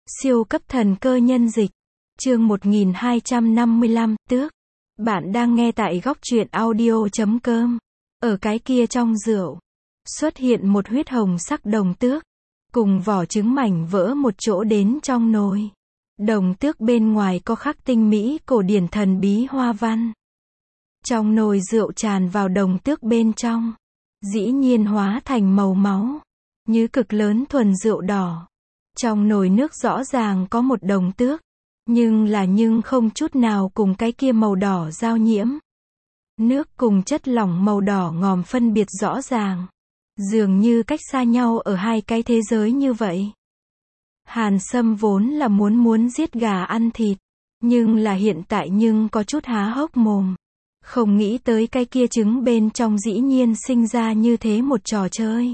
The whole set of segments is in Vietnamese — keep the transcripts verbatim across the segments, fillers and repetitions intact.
Siêu cấp thần cơ nhân dịch. Chương một nghìn hai trăm năm mươi lăm, tước. Bạn đang nghe tại góc truyện audio chấm com. Ở cái kia trong rượu, xuất hiện một huyết hồng sắc đồng tước, cùng vỏ trứng mảnh vỡ một chỗ đến trong nồi. Đồng tước bên ngoài có khắc tinh mỹ cổ điển thần bí hoa văn. Trong nồi rượu tràn vào đồng tước bên trong, dĩ nhiên hóa thành màu máu, như cực lớn thuần rượu đỏ. Trong nồi nước rõ ràng có một đồng tước, nhưng là nhưng không chút nào cùng cái kia màu đỏ giao nhiễm. Nước cùng chất lỏng màu đỏ ngòm phân biệt rõ ràng, dường như cách xa nhau ở hai cái thế giới như vậy. Hàn Sâm vốn là muốn muốn giết gà ăn thịt, nhưng là hiện tại nhưng có chút há hốc mồm. Không nghĩ tới cái kia trứng bên trong dĩ nhiên sinh ra như thế một trò chơi.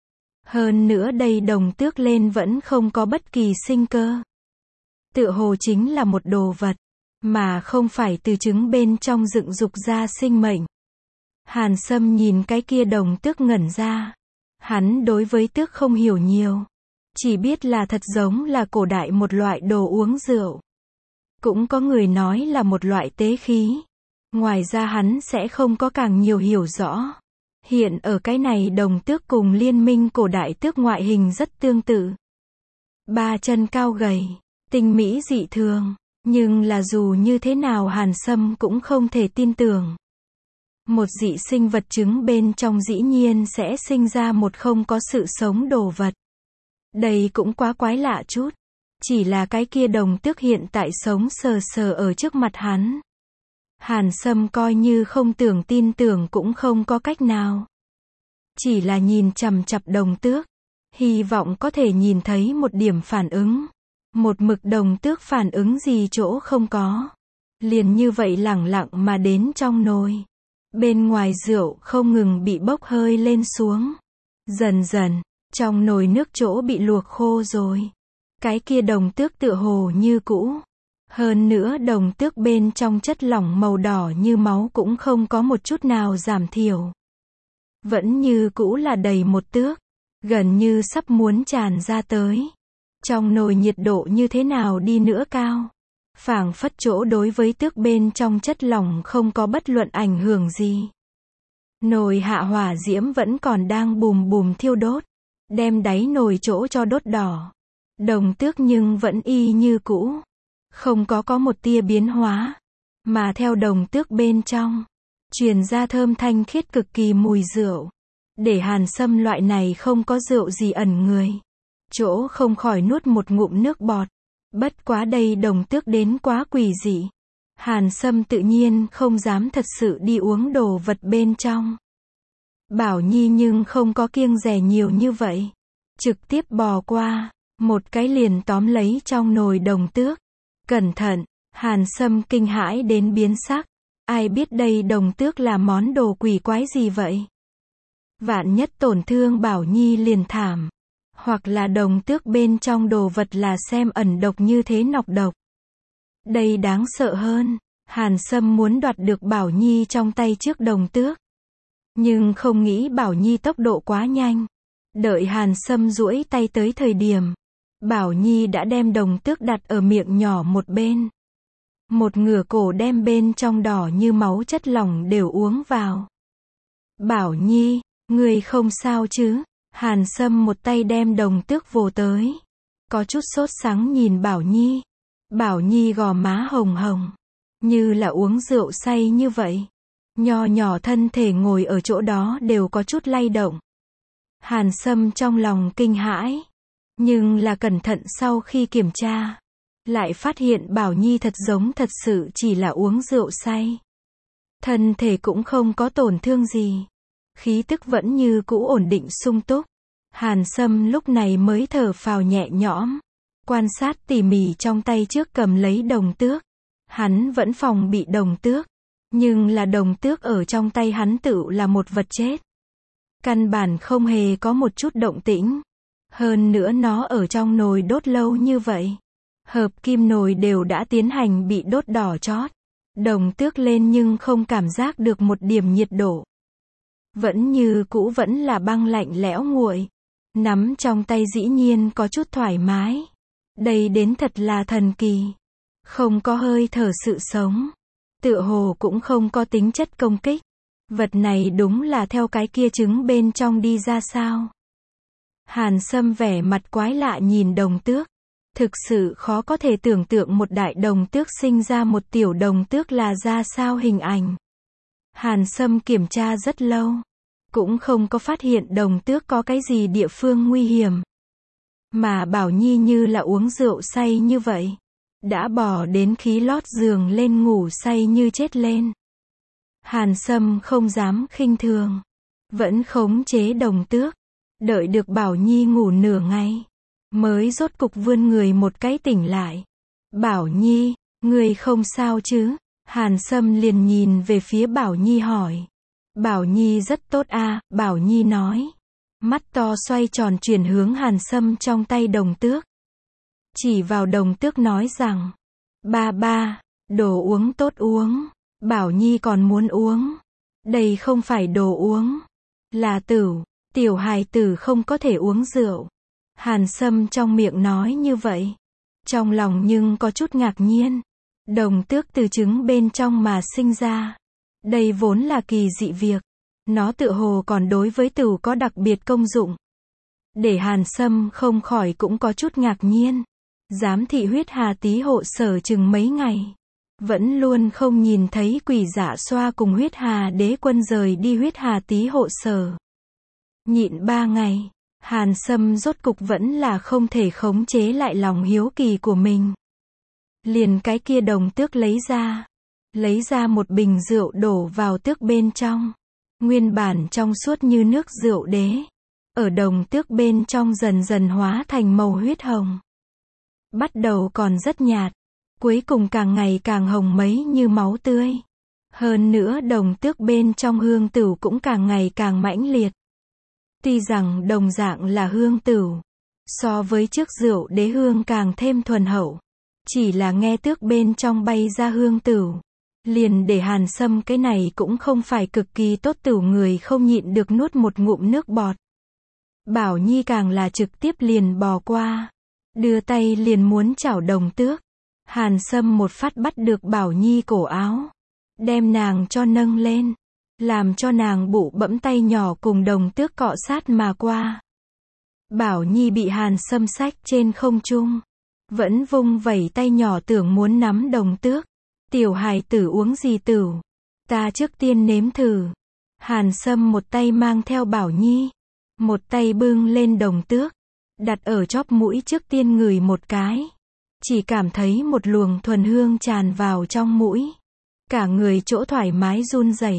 Hơn nữa đây đồng tước lên vẫn không có bất kỳ sinh cơ. Tựa hồ chính là một đồ vật, mà không phải từ trứng bên trong dựng dục ra sinh mệnh. Hàn Sâm nhìn cái kia đồng tước ngẩn ra. Hắn đối với tước không hiểu nhiều, chỉ biết là thật giống là cổ đại một loại đồ uống rượu. Cũng có người nói là một loại tế khí. Ngoài ra hắn sẽ không có càng nhiều hiểu rõ. Hiện ở cái này đồng tước cùng liên minh cổ đại tước ngoại hình rất tương tự. Ba chân cao gầy, tinh mỹ dị thường, nhưng là dù như thế nào Hàn Sâm cũng không thể tin tưởng. Một dị sinh vật trứng bên trong dĩ nhiên sẽ sinh ra một không có sự sống đồ vật. Đây cũng quá quái lạ chút. Chỉ là cái kia đồng tước hiện tại sống sờ sờ ở trước mặt hắn. Hàn Sâm coi như không tưởng tin tưởng cũng không có cách nào. Chỉ là nhìn chằm chằm đồng tước, hy vọng có thể nhìn thấy một điểm phản ứng. Một mực đồng tước phản ứng gì chỗ không có. Liền như vậy lẳng lặng mà đến trong nồi. Bên ngoài rượu không ngừng bị bốc hơi lên xuống. Dần dần, trong nồi nước chỗ bị luộc khô rồi. Cái kia đồng tước tựa hồ như cũ. Hơn nữa đồng tước bên trong chất lỏng màu đỏ như máu cũng không có một chút nào giảm thiểu. Vẫn như cũ là đầy một tước, gần như sắp muốn tràn ra tới. Trong nồi nhiệt độ như thế nào đi nữa cao, phảng phất chỗ đối với tước bên trong chất lỏng không có bất luận ảnh hưởng gì. Nồi hạ hỏa diễm vẫn còn đang bùm bùm thiêu đốt, đem đáy nồi chỗ cho đốt đỏ. Đồng tước nhưng vẫn y như cũ, không có có một tia biến hóa, mà theo đồng tước bên trong, truyền ra thơm thanh khiết cực kỳ mùi rượu. Để Hàn Sâm loại này không có rượu gì ẩn người, chỗ không khỏi nuốt một ngụm nước bọt. Bất quá đây đồng tước đến quá quỷ dị. Hàn Sâm tự nhiên không dám thật sự đi uống đồ vật bên trong. Bảo Nhi nhưng không có kiêng dè nhiều như vậy. Trực tiếp bò qua, một cái liền tóm lấy trong nồi đồng tước. Cẩn thận, Hàn Sâm kinh hãi đến biến sắc. Ai biết đây đồng tước là món đồ quỷ quái gì vậy? Vạn nhất tổn thương Bảo Nhi liền thảm. Hoặc là đồng tước bên trong đồ vật là xem ẩn độc như thế nọc độc. Đây đáng sợ hơn. Hàn Sâm muốn đoạt được Bảo Nhi trong tay trước đồng tước. Nhưng không nghĩ Bảo Nhi tốc độ quá nhanh. Đợi Hàn Sâm duỗi tay tới thời điểm, Bảo Nhi đã đem đồng tước đặt ở miệng nhỏ một bên. Một ngửa cổ đem bên trong đỏ như máu chất lỏng đều uống vào. Bảo Nhi, người không sao chứ? Hàn Sâm một tay đem đồng tước vồ tới. Có chút sốt sắng nhìn Bảo Nhi. Bảo Nhi gò má hồng hồng, như là uống rượu say như vậy. Nho nhỏ thân thể ngồi ở chỗ đó đều có chút lay động. Hàn Sâm trong lòng kinh hãi. Nhưng là cẩn thận sau khi kiểm tra, lại phát hiện Bảo Nhi thật giống thật sự chỉ là uống rượu say. Thân thể cũng không có tổn thương gì. Khí tức vẫn như cũ ổn định sung túc. Hàn Sâm lúc này mới thở phào nhẹ nhõm. Quan sát tỉ mỉ trong tay trước cầm lấy đồng tước. Hắn vẫn phòng bị đồng tước. Nhưng là đồng tước ở trong tay hắn tự là một vật chết. Căn bản không hề có một chút động tĩnh. Hơn nữa nó ở trong nồi đốt lâu như vậy. Hợp kim nồi đều đã tiến hành bị đốt đỏ chót. Đồng tước lên nhưng không cảm giác được một điểm nhiệt độ. Vẫn như cũ vẫn là băng lạnh lẽo nguội. Nắm trong tay dĩ nhiên có chút thoải mái. Đây đến thật là thần kỳ. Không có hơi thở sự sống. Tựa hồ cũng không có tính chất công kích. Vật này đúng là theo cái kia trứng bên trong đi ra sao? Hàn Sâm vẻ mặt quái lạ nhìn đồng tước. Thực sự khó có thể tưởng tượng một đại đồng tước sinh ra một tiểu đồng tước là ra sao hình ảnh. Hàn Sâm kiểm tra rất lâu. Cũng không có phát hiện đồng tước có cái gì địa phương nguy hiểm. Mà Bảo Nhi như là uống rượu say như vậy. Đã bỏ đến khí lót giường lên ngủ say như chết lên. Hàn Sâm không dám khinh thường. Vẫn khống chế đồng tước. Đợi được Bảo Nhi ngủ nửa ngày. Mới rốt cục vươn người một cái tỉnh lại. Bảo Nhi, người không sao chứ? Hàn Sâm liền nhìn về phía Bảo Nhi hỏi. Bảo Nhi rất tốt a, Bảo Nhi nói. Mắt to xoay tròn chuyển hướng Hàn Sâm trong tay đồng tước. Chỉ vào đồng tước nói rằng. Ba ba, đồ uống tốt uống. Bảo Nhi còn muốn uống. Đây không phải đồ uống. Là tửu, tiểu hài tử không có thể uống rượu. Hàn Sâm trong miệng nói như vậy. Trong lòng nhưng có chút ngạc nhiên. Đồng tước từ trứng bên trong mà sinh ra. Đây vốn là kỳ dị việc. Nó tựa hồ còn đối với tửu có đặc biệt công dụng. Để Hàn Sâm không khỏi cũng có chút ngạc nhiên. Giám thị huyết hà tí hộ sở chừng mấy ngày. Vẫn luôn không nhìn thấy Quỷ Dạ Xoa cùng huyết hà đế quân rời đi huyết hà tí hộ sở. Nhịn ba ngày. Hàn Sâm rốt cục vẫn là không thể khống chế lại lòng hiếu kỳ của mình. Liền cái kia đồng tước lấy ra. Lấy ra một bình rượu đổ vào tước bên trong. Nguyên bản trong suốt như nước rượu đế. Ở đồng tước bên trong dần dần hóa thành màu huyết hồng. Bắt đầu còn rất nhạt. Cuối cùng càng ngày càng hồng mấy như máu tươi. Hơn nữa đồng tước bên trong hương tửu cũng càng ngày càng mãnh liệt. Tuy rằng đồng dạng là hương tửu. So với trước rượu đế hương càng thêm thuần hậu. Chỉ là nghe tước bên trong bay ra hương tửu. Liền để Hàn Sâm cái này cũng không phải cực kỳ tốt tửu người không nhịn được nuốt một ngụm nước bọt. Bảo Nhi càng là trực tiếp liền bò qua. Đưa tay liền muốn chảo đồng tước. Hàn Sâm một phát bắt được Bảo Nhi cổ áo. Đem nàng cho nâng lên. Làm cho nàng bụ bẫm tay nhỏ cùng đồng tước cọ sát mà qua. Bảo Nhi bị Hàn Sâm xách trên không trung. Vẫn vung vẩy tay nhỏ tưởng muốn nắm đồng tước. Tiểu hài tử uống gì tửu? Ta trước tiên nếm thử. Hàn Sâm một tay mang theo Bảo Nhi. Một tay bưng lên đồng tước. Đặt ở chóp mũi trước tiên ngửi một cái. Chỉ cảm thấy một luồng thuần hương tràn vào trong mũi. Cả người chỗ thoải mái run rẩy.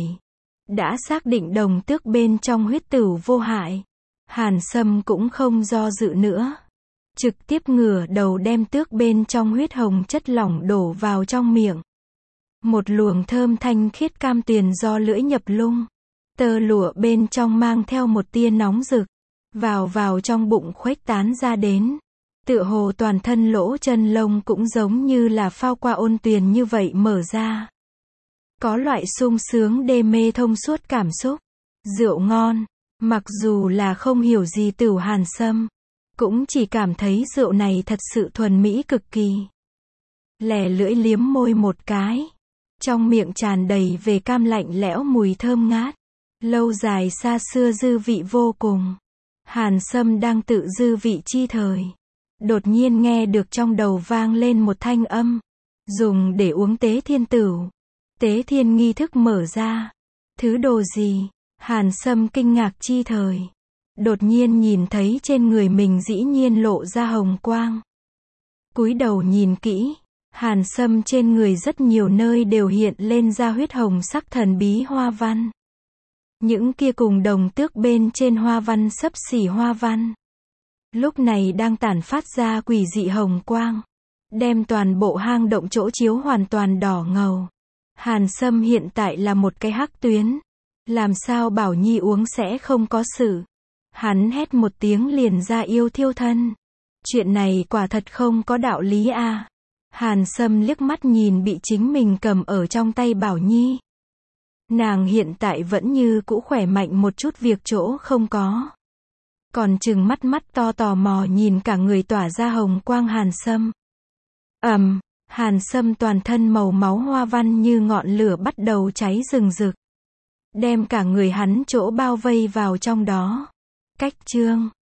Đã xác định đồng tước bên trong huyết tửu vô hại. Hàn Sâm cũng không do dự nữa. Trực tiếp ngửa đầu đem tước bên trong huyết hồng chất lỏng đổ vào trong miệng. Một luồng thơm thanh khiết cam tuyền do lưỡi nhập lung. Tơ lụa bên trong mang theo một tia nóng rực. Vào vào trong bụng khuếch tán ra đến. Tựa hồ toàn thân lỗ chân lông cũng giống như là phao qua ôn tuyền như vậy mở ra. Có loại sung sướng đê mê thông suốt cảm xúc. Rượu ngon. Mặc dù là không hiểu gì tửu Hàn Sâm. Cũng chỉ cảm thấy rượu này thật sự thuần mỹ cực kỳ. Lẻ lưỡi liếm môi một cái. Trong miệng tràn đầy về cam lạnh lẽo mùi thơm ngát. Lâu dài xa xưa dư vị vô cùng. Hàn Sâm đang tự dư vị chi thời. Đột nhiên nghe được trong đầu vang lên một thanh âm. Dùng để uống tế thiên tửu. Tế thiên nghi thức mở ra. Thứ đồ gì? Hàn Sâm kinh ngạc chi thời. Đột nhiên nhìn thấy trên người mình dĩ nhiên lộ ra hồng quang. Cúi đầu nhìn kỹ. Hàn Sâm trên người rất nhiều nơi đều hiện lên ra huyết hồng sắc thần bí hoa văn. Những kia cùng đồng tước bên trên hoa văn xấp xỉ hoa văn. Lúc này đang tản phát ra quỷ dị hồng quang. Đem toàn bộ hang động chỗ chiếu hoàn toàn đỏ ngầu. Hàn Sâm hiện tại là một cái hắc tuyến. Làm sao Bảo Nhi uống sẽ không có sự. Hắn hét một tiếng liền ra yêu thiêu thân. Chuyện này quả thật không có đạo lý a. À. Hàn Sâm liếc mắt nhìn bị chính mình cầm ở trong tay Bảo Nhi. Nàng hiện tại vẫn như cũ khỏe mạnh một chút việc chỗ không có. còn trừng mắt mắt to tò mò nhìn cả người tỏa ra hồng quang Hàn Sâm. Ầm, Hàn Sâm toàn thân màu máu hoa văn như ngọn lửa bắt đầu cháy rừng rực, đem cả người hắn chỗ bao vây vào trong đó. Cách chương